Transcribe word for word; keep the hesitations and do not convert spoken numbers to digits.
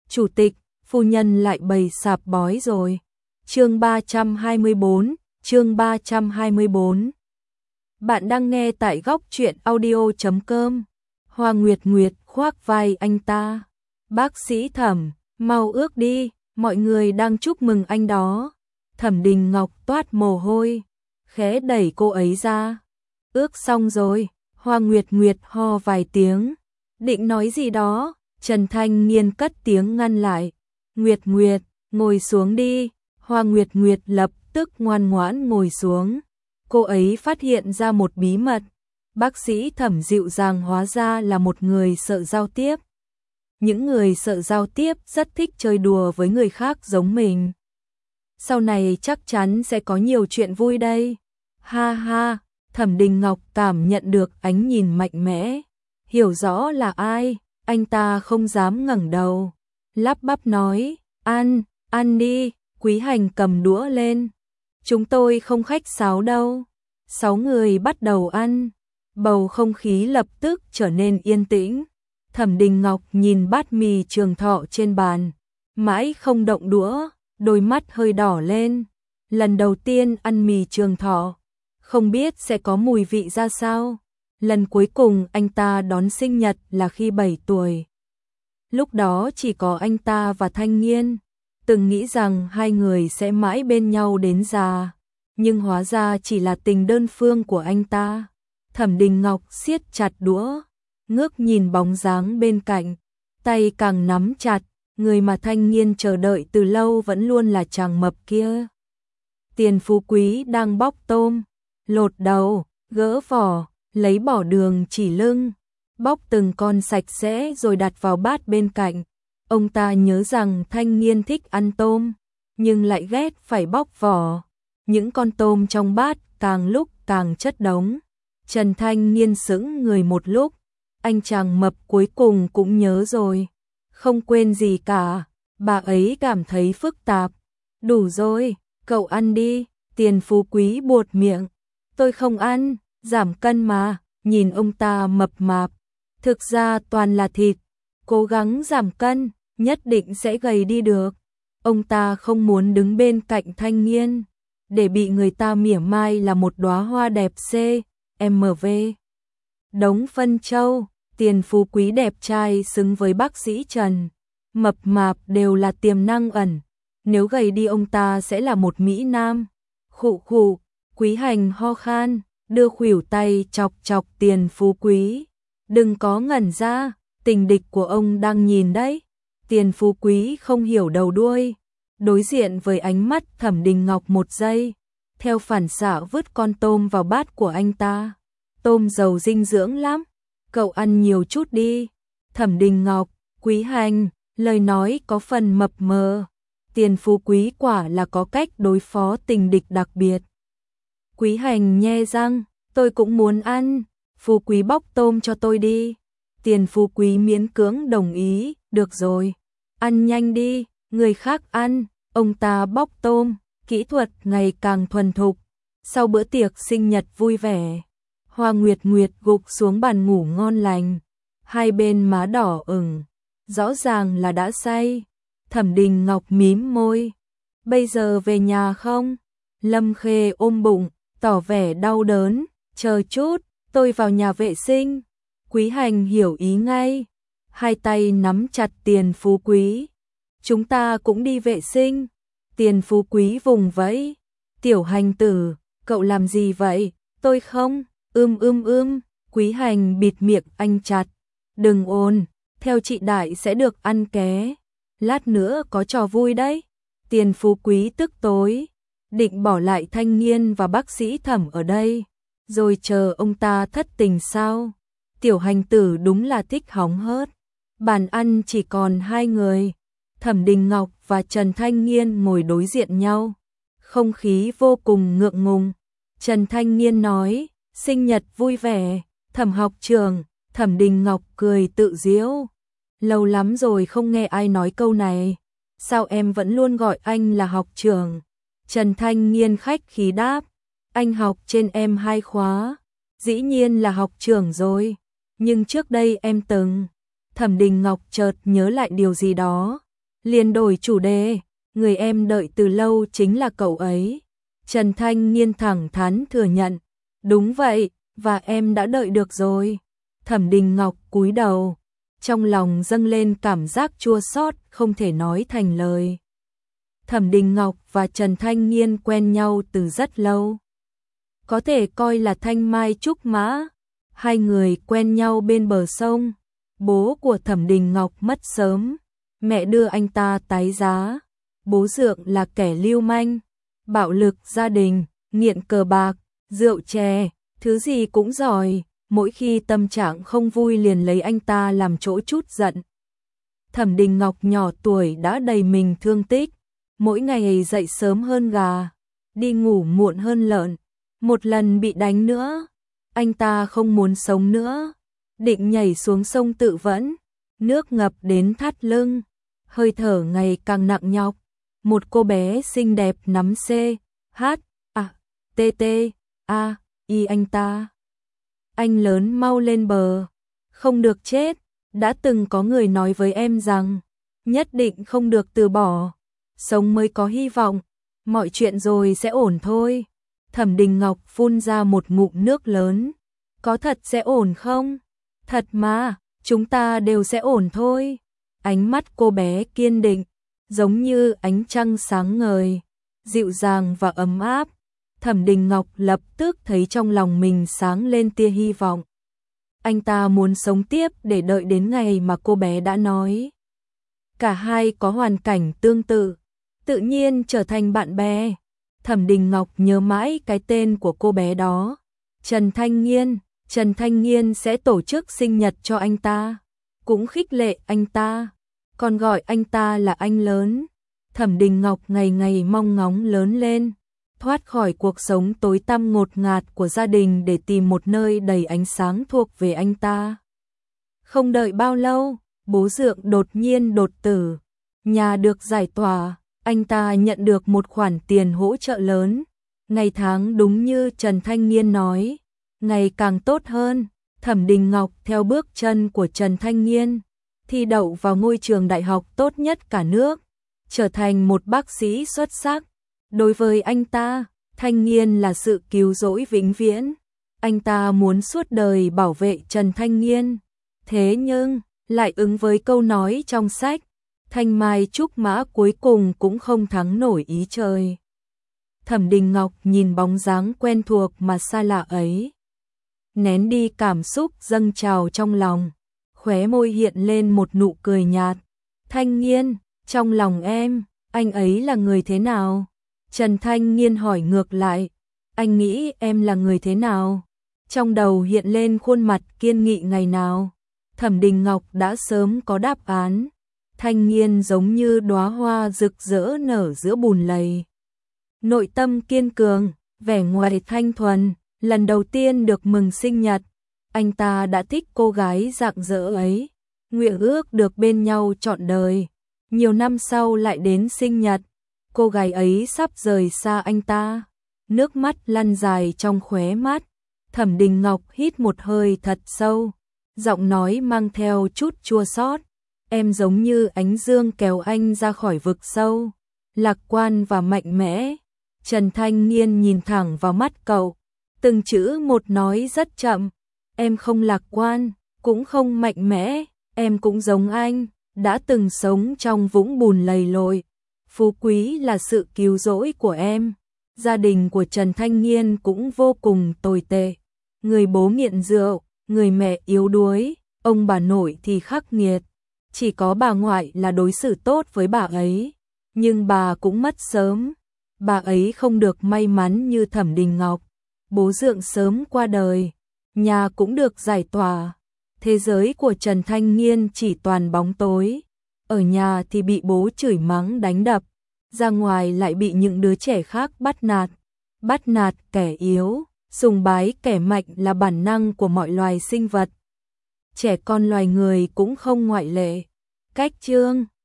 Chủ tịch, phu nhân lại bày sạp bói rồi. Chương ba trăm hai mươi tư, chương ba trăm hai mươi tư. Bạn đang nghe tại góc truyện audio chấm com. Hoa Nguyệt Nguyệt khoác vai anh ta. Bác sĩ Thẩm, mau ước đi, mọi người đang chúc mừng anh đó. Thẩm Đình Ngọc toát mồ hôi, khẽ đẩy cô ấy ra. Ước xong rồi, Hoa Nguyệt Nguyệt ho vài tiếng. Định nói gì đó, Trần Thanh Nghiên cất tiếng ngăn lại. Nguyệt Nguyệt, ngồi xuống đi. Hoa Nguyệt Nguyệt lập tức ngoan ngoãn ngồi xuống. Cô ấy phát hiện ra một bí mật. Bác sĩ Thẩm dịu dàng hóa ra là một người sợ giao tiếp. Những người sợ giao tiếp rất thích chơi đùa với người khác giống mình. Sau này chắc chắn sẽ có nhiều chuyện vui đây. Ha ha, Thẩm Đình Ngọc cảm nhận được ánh nhìn mạnh mẽ. Hiểu rõ là ai, anh ta không dám ngẩng đầu. Lắp bắp nói, ăn, ăn đi. Quý Hành cầm đũa lên. Chúng tôi không khách sáo đâu. Sáu người bắt đầu ăn. Bầu không khí lập tức trở nên yên tĩnh. Thẩm Đình Ngọc nhìn bát mì Trường Thọ trên bàn, mãi không động đũa, đôi mắt hơi đỏ lên. Lần đầu tiên ăn mì Trường Thọ, không biết sẽ có mùi vị ra sao. Lần cuối cùng anh ta đón sinh nhật là khi bảy tuổi. Lúc đó chỉ có anh ta và Thanh Nghiên. Từng nghĩ rằng hai người sẽ mãi bên nhau đến già, nhưng hóa ra chỉ là tình đơn phương của anh ta. Thẩm Đình Ngọc siết chặt đũa, ngước nhìn bóng dáng bên cạnh, tay càng nắm chặt, người mà Thanh Nghiên chờ đợi từ lâu vẫn luôn là chàng mập kia. Tiền Phú Quý đang bóc tôm, lột đầu, gỡ vỏ, lấy bỏ đường chỉ lưng, bóc từng con sạch sẽ rồi đặt vào bát bên cạnh. Ông ta nhớ rằng Thanh Nghiên thích ăn tôm, nhưng lại ghét phải bóc vỏ. Những con tôm trong bát càng lúc càng chất đống. Trần Thanh Nghiên sững người một lúc, anh chàng mập cuối cùng cũng nhớ rồi. Không quên gì cả, bà ấy cảm thấy phức tạp. Đủ rồi, cậu ăn đi. Tiền Phú Quý buột miệng. Tôi không ăn, giảm cân mà. Nhìn ông ta mập mạp, thực ra toàn là thịt. Cố gắng giảm cân, nhất định sẽ gầy đi được. Ông ta không muốn đứng bên cạnh Thanh Nghiên, để bị người ta mỉa mai là một đóa hoa đẹp C, M V. Đống phân châu, Tiền Phú Quý đẹp trai xứng với bác sĩ Trần. Mập mạp đều là tiềm năng ẩn. Nếu gầy đi ông ta sẽ là một Mỹ Nam. Khụ khụ, Quý Hành ho khan, đưa khuỷu tay chọc chọc Tiền Phú Quý. Đừng có ngẩn ra, tình địch của ông đang nhìn đấy. Tiền Phú Quý không hiểu đầu đuôi, đối diện với ánh mắt Thẩm Đình Ngọc một giây, theo phản xạ vứt con tôm vào bát của anh ta. Tôm giàu dinh dưỡng lắm, cậu ăn nhiều chút đi. Thẩm Đình Ngọc, Quý Hành, lời nói có phần mập mờ. Tiền Phú Quý quả là có cách đối phó tình địch đặc biệt. Quý Hành nhe răng, tôi cũng muốn ăn. Phú Quý bóc tôm cho tôi đi. Tiền Phú Quý miễn cưỡng đồng ý, được rồi. Ăn nhanh đi, người khác ăn. Ông ta bóc tôm, kỹ thuật ngày càng thuần thục. Sau bữa tiệc sinh nhật vui vẻ, Hoa Nguyệt Nguyệt gục xuống bàn ngủ ngon lành. Hai bên má đỏ ửng, rõ ràng là đã say. Thẩm Đình Ngọc mím môi. Bây giờ về nhà không? Lâm Khê ôm bụng, tỏ vẻ đau đớn. Chờ chút, tôi vào nhà vệ sinh. Quý Hành hiểu ý ngay. Hai tay nắm chặt Tiền Phú Quý. Chúng ta cũng đi vệ sinh. Tiền Phú Quý vùng vẫy. Tiểu Hành tử, cậu làm gì vậy? Tôi không. Ưm ưm ưm. Quý Hành bịt miệng anh chặt. Đừng ồn, theo chị Đại sẽ được ăn ké. Lát nữa có trò vui đấy. Tiền Phú Quý tức tối, định bỏ lại Thanh Nghiên và bác sĩ Thẩm ở đây, rồi chờ ông ta thất tình sao? Tiểu Hành tử đúng là thích hóng hớt. Bàn ăn chỉ còn hai người, Thẩm Đình Ngọc và Trần Thanh Nghiên ngồi đối diện nhau. Không khí vô cùng ngượng ngùng. Trần Thanh Nghiên nói, sinh nhật vui vẻ, Thẩm học trưởng. Thẩm Đình Ngọc cười tự giễu. Lâu lắm rồi không nghe ai nói câu này. Sao em vẫn luôn gọi anh là học trưởng? Trần Thanh Nghiên khách khí đáp. Anh học trên em hai khóa. Dĩ nhiên là học trưởng rồi. Nhưng trước đây em từng. Thẩm Đình Ngọc chợt nhớ lại điều gì đó. liền đổi chủ đề, người em đợi từ lâu chính là cậu ấy. Trần Thanh Nghiên thẳng thắn thừa nhận, đúng vậy, và em đã đợi được rồi. Thẩm Đình Ngọc cúi đầu, trong lòng dâng lên cảm giác chua xót không thể nói thành lời. Thẩm Đình Ngọc và Trần Thanh Nghiên quen nhau từ rất lâu. Có thể coi là thanh mai trúc mã. Hai người quen nhau bên bờ sông. Bố của Thẩm Đình Ngọc mất sớm. Mẹ đưa anh ta tái giá. Bố Dượng là kẻ lưu manh, bạo lực gia đình, nghiện cờ bạc, rượu chè, thứ gì cũng giỏi. Mỗi khi tâm trạng không vui liền lấy anh ta làm chỗ trút giận. Thẩm Đình Ngọc nhỏ tuổi đã đầy mình thương tích. Mỗi ngày dậy sớm hơn gà, đi ngủ muộn hơn lợn. Một lần bị đánh nữa, anh ta không muốn sống nữa, định nhảy xuống sông tự vẫn, nước ngập đến thắt lưng, hơi thở ngày càng nặng nhọc. Một cô bé xinh đẹp nắm C, H, A, T, T, A, Y anh ta. Anh lớn mau lên bờ, không được chết, đã từng có người nói với em rằng, nhất định không được từ bỏ, sống mới có hy vọng, mọi chuyện rồi sẽ ổn thôi. Thẩm Đình Ngọc phun ra một ngụm nước lớn, có thật sẽ ổn không? Thật mà, chúng ta đều sẽ ổn thôi. Ánh mắt cô bé kiên định, giống như ánh trăng sáng ngời, dịu dàng và ấm áp. Thẩm Đình Ngọc lập tức thấy trong lòng mình sáng lên tia hy vọng. Anh ta muốn sống tiếp để đợi đến ngày mà cô bé đã nói. Cả hai có hoàn cảnh tương tự, tự nhiên trở thành bạn bè. Thẩm Đình Ngọc nhớ mãi cái tên của cô bé đó. Trần Thanh Nghiên. Trần Thanh Nghiên sẽ tổ chức sinh nhật cho anh ta, cũng khích lệ anh ta, còn gọi anh ta là anh lớn. Thẩm Đình Ngọc ngày ngày mong ngóng lớn lên, thoát khỏi cuộc sống tối tăm ngột ngạt của gia đình để tìm một nơi đầy ánh sáng thuộc về anh ta. Không đợi bao lâu, bố Dượng đột nhiên đột tử, nhà được giải tỏa, anh ta nhận được một khoản tiền hỗ trợ lớn, ngày tháng đúng như Trần Thanh Nghiên nói, ngày càng tốt hơn. Thẩm Đình Ngọc theo bước chân của Trần Thanh Nghiên, thi đậu vào ngôi trường đại học tốt nhất cả nước, trở thành một bác sĩ xuất sắc. Đối với anh ta, Thanh Nghiên là sự cứu rỗi vĩnh viễn. Anh ta muốn suốt đời bảo vệ Trần Thanh Nghiên. Thế nhưng, lại ứng với câu nói trong sách, thanh mai trúc mã cuối cùng cũng không thắng nổi ý trời. Thẩm Đình Ngọc nhìn bóng dáng quen thuộc mà xa lạ ấy, nén đi cảm xúc dâng trào trong lòng, khóe môi hiện lên một nụ cười nhạt. Thanh Nghiên, trong lòng em, anh ấy là người thế nào? Trần Thanh Nghiên hỏi ngược lại, anh nghĩ em là người thế nào? Trong đầu hiện lên khuôn mặt kiên nghị ngày nào. Thẩm Đình Ngọc đã sớm có đáp án. Thanh Nghiên giống như đóa hoa rực rỡ nở giữa bùn lầy. Nội tâm kiên cường, vẻ ngoài thanh thuần, lần đầu tiên được mừng sinh nhật. Anh ta đã thích cô gái rạng rỡ ấy, nguyện ước được bên nhau trọn đời. Nhiều năm sau lại đến sinh nhật, cô gái ấy sắp rời xa anh ta. Nước mắt lăn dài trong khóe mắt. Thẩm Đình Ngọc hít một hơi thật sâu, giọng nói mang theo chút chua xót. Em giống như ánh dương kéo anh ra khỏi vực sâu, lạc quan và mạnh mẽ. Trần Thanh Nghiên nhìn thẳng vào mắt cậu, từng chữ một nói rất chậm. Em không lạc quan, cũng không mạnh mẽ, em cũng giống anh, đã từng sống trong vũng bùn lầy lội. Phú quý là sự cứu rỗi của em. Gia đình của Trần Thanh Nghiên cũng vô cùng tồi tệ. Người bố nghiện rượu, người mẹ yếu đuối, ông bà nội thì khắc nghiệt. Chỉ có bà ngoại là đối xử tốt với bà ấy, nhưng bà cũng mất sớm. Bà ấy không được may mắn như Thẩm Đình Ngọc. Bố Dượng sớm qua đời, nhà cũng được giải tỏa. Thế giới của Trần Thanh Nghiên chỉ toàn bóng tối. Ở nhà thì bị bố chửi mắng đánh đập, ra ngoài lại bị những đứa trẻ khác bắt nạt. Bắt nạt kẻ yếu, sùng bái kẻ mạnh là bản năng của mọi loài sinh vật. Trẻ con loài người cũng không ngoại lệ. Cách chương